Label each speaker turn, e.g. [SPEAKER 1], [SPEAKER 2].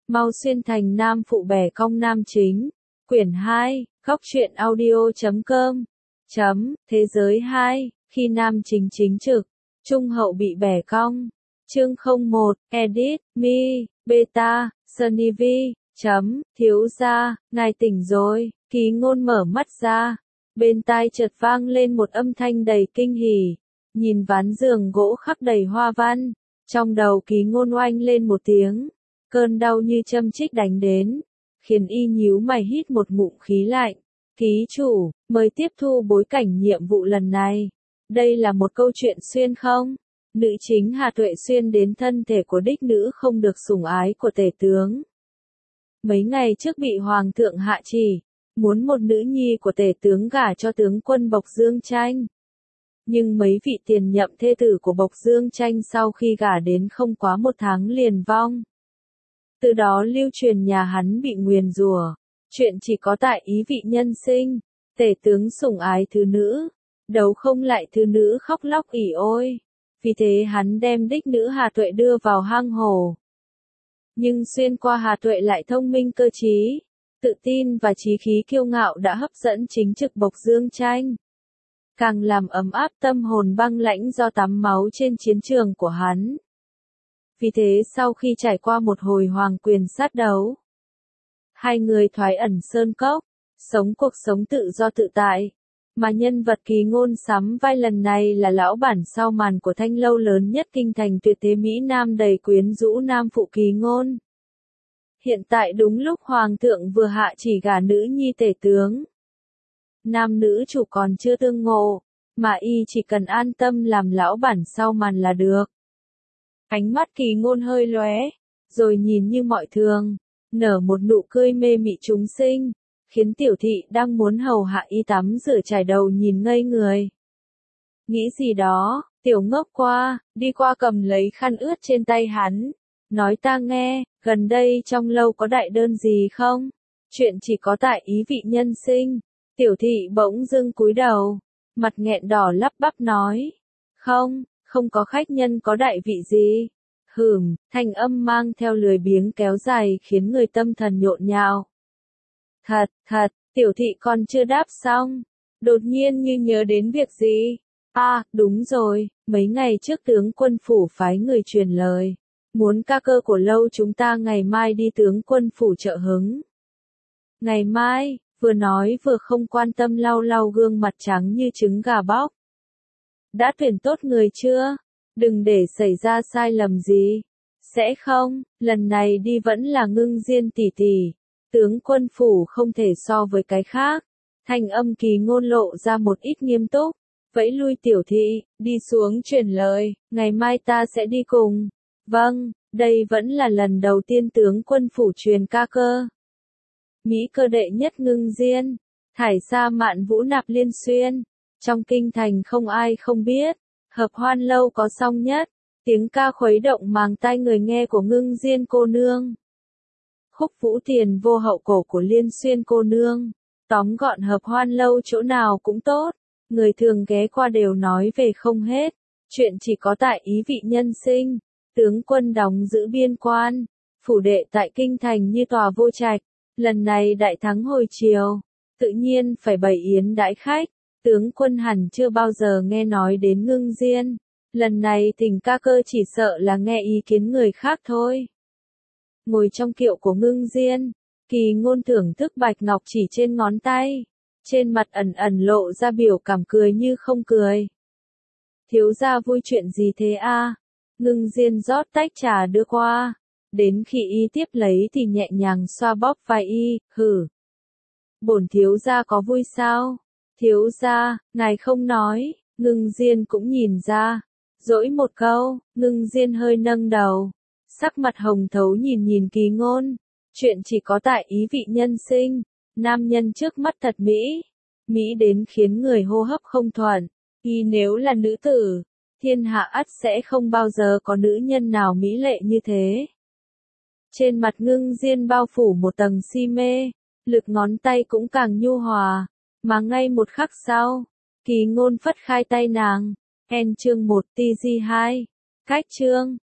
[SPEAKER 1] Mau xuyên thành nam phụ bẻ cong nam chính. Quyển 2, Góc truyện audio.com. Thế giới 2, khi nam chính chính trực, trung hậu bị bẻ cong. Chương 01, Edit, Me, Beta, Sunny V. Thiếu gia, ngài tỉnh rồi. Ký Ngôn mở mắt ra. Bên tai chợt vang lên một âm thanh đầy kinh hỉ. Nhìn ván giường gỗ khắc đầy hoa văn. Trong đầu Ký Ngôn oanh lên một tiếng. Cơn đau như châm chích đánh đến. Khiến y nhíu mày hít một ngụm khí lạnh. Ký chủ, mời tiếp thu bối cảnh nhiệm vụ lần này. Đây là một câu chuyện xuyên không? Nữ chính Hà Tuệ xuyên đến thân thể của đích nữ không được sủng ái của tể tướng. Mấy ngày trước bị hoàng thượng hạ chỉ, muốn một nữ nhi của tể tướng gả cho tướng quân Bộc Dương Tranh. Nhưng mấy vị tiền nhậm thê tử của Bộc Dương Tranh sau khi gả đến không quá một tháng liền vong. Từ đó lưu truyền nhà hắn bị nguyền rủa. Chuyện chỉ có tại ý vị nhân sinh, tể tướng sủng ái thứ nữ, đấu không lại thứ nữ khóc lóc ỉ ôi. Vì thế hắn đem đích nữ Hà Tuệ đưa vào hang hồ. Nhưng xuyên qua Hà Tuệ lại thông minh cơ trí, tự tin và chí khí kiêu ngạo đã hấp dẫn chính trực Bộc Dương Tranh. Càng làm ấm áp tâm hồn băng lãnh do tắm máu trên chiến trường của hắn. Vì thế sau khi trải qua một hồi hoàng quyền sát đấu, hai người thoái ẩn sơn cốc, sống cuộc sống tự do tự tại. Mà nhân vật Ký Ngôn sắm vai lần này là lão bản sau màn của thanh lâu lớn nhất kinh thành tuyệt thế Mỹ Nam đầy quyến rũ nam phụ Ký Ngôn. Hiện tại đúng lúc hoàng thượng vừa hạ chỉ gả nữ nhi tể tướng. Nam nữ chủ còn chưa tương ngộ, mà y chỉ cần an tâm làm lão bản sau màn là được. Ánh mắt Ký Ngôn hơi lóe, rồi nhìn như mọi thường, nở một nụ cười mê mị chúng sinh, khiến tiểu thị đang muốn hầu hạ y tắm rửa chải đầu nhìn ngây người. Nghĩ gì đó, tiểu ngốc đi qua cầm lấy khăn ướt trên tay hắn, nói ta nghe, gần đây trong lâu có đại đơn gì không? Chuyện chỉ có tại ý vị nhân sinh. Tiểu thị bỗng dưng cúi đầu, mặt nghẹn đỏ lắp bắp nói, không có khách nhân có đại vị gì. Thanh âm mang theo lười biếng kéo dài khiến người tâm thần nhộn nhạo. Thật, tiểu thị còn chưa đáp xong. Đột nhiên như nhớ đến việc gì. Đúng rồi, mấy ngày trước tướng quân phủ phái người truyền lời. Muốn ca cơ của lâu chúng ta ngày mai đi tướng quân phủ trợ hứng. Ngày mai, vừa nói vừa không quan tâm lau lau gương mặt trắng như trứng gà bóc. Đã tuyển tốt người chưa? Đừng để xảy ra sai lầm gì. Sẽ không, lần này đi vẫn là Ngưng Diên tỷ tỷ. Tướng quân phủ không thể so với cái khác. Thanh âm Ký Ngôn lộ ra một ít nghiêm túc. Vẫy lui tiểu thị, đi xuống truyền lời, ngày mai ta sẽ đi cùng. Vâng, đây vẫn là lần đầu tiên tướng quân phủ truyền ca cơ. Mỹ cơ đệ nhất Ngưng Diên, thải sa mạn vũ nạp liên xuyên. Trong kinh thành không ai không biết. Hợp hoan lâu có song nhất, tiếng ca khuấy động màng tai người nghe của Ngưng Diên cô nương. Khúc vũ tiền vô hậu cổ của Liên Xuyên cô nương. Tóm gọn hợp hoan lâu chỗ nào cũng tốt, người thường ghé qua đều nói về không hết. Chuyện chỉ có tại ý vị nhân sinh. Tướng quân đóng giữ biên quan, phủ đệ tại kinh thành như tòa vô trạch. Lần này đại thắng hồi chiều, tự nhiên phải bày yến đãi khách. Tướng quân hẳn chưa bao giờ nghe nói đến Ngưng Diên. Lần này thỉnh ca cơ chỉ sợ là nghe ý kiến người khác thôi. Ngồi trong kiệu của Ngưng Diên, Ký Ngôn thưởng thức bạch ngọc chỉ trên ngón tay. Trên mặt ẩn ẩn lộ ra biểu cảm cười như không cười. Thiếu gia vui chuyện gì thế a? Ngưng Diên rót tách trà đưa qua. Đến khi y tiếp lấy thì nhẹ nhàng xoa bóp vai y, Bổn thiếu gia có vui sao? Thiếu gia, ngài không nói. Ngưng Diên cũng nhìn ra. Dỗi một câu, Ngưng Diên hơi nâng đầu. Sắc mặt hồng thấu nhìn Ký Ngôn. Chuyện chỉ có tại ý vị nhân sinh. Nam nhân trước mắt thật Mỹ. Mỹ đến khiến người hô hấp không thuận. Y nếu là nữ tử, thiên hạ ắt sẽ không bao giờ có nữ nhân nào mỹ lệ như thế. Trên mặt Ngưng Diên bao phủ một tầng si mê. Lực ngón tay cũng càng nhu hòa. Mà ngay một khắc sau, Ký Ngôn phất khai tay nàng. Chương 1 TG2. Cách chương.